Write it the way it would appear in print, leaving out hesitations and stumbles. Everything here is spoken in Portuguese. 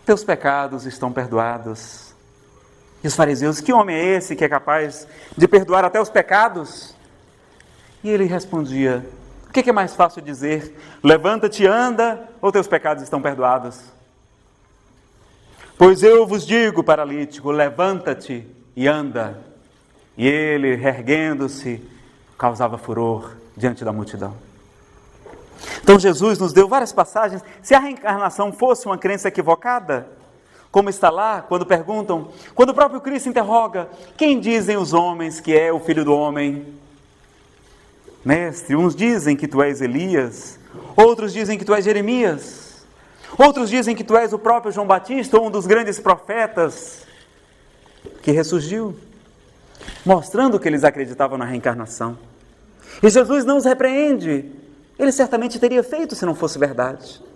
teus pecados estão perdoados. E os fariseus: que homem é esse que é capaz de perdoar até os pecados? E ele respondia: o que é mais fácil dizer? Levanta-te e anda, ou teus pecados estão perdoados? Pois eu vos digo, paralítico, levanta-te e anda. E ele, erguendo-se, causava furor diante da multidão. Então Jesus nos deu várias passagens. Se a reencarnação fosse uma crença equivocada, como está lá, quando perguntam, quando o próprio Cristo interroga: quem dizem os homens que é o Filho do Homem? Mestre, uns dizem que tu és Elias, outros dizem que tu és Jeremias, outros dizem que tu és o próprio João Batista, ou um dos grandes profetas que ressurgiu, mostrando que eles acreditavam na reencarnação. E Jesus não os repreende. Ele certamente teria feito se não fosse verdade.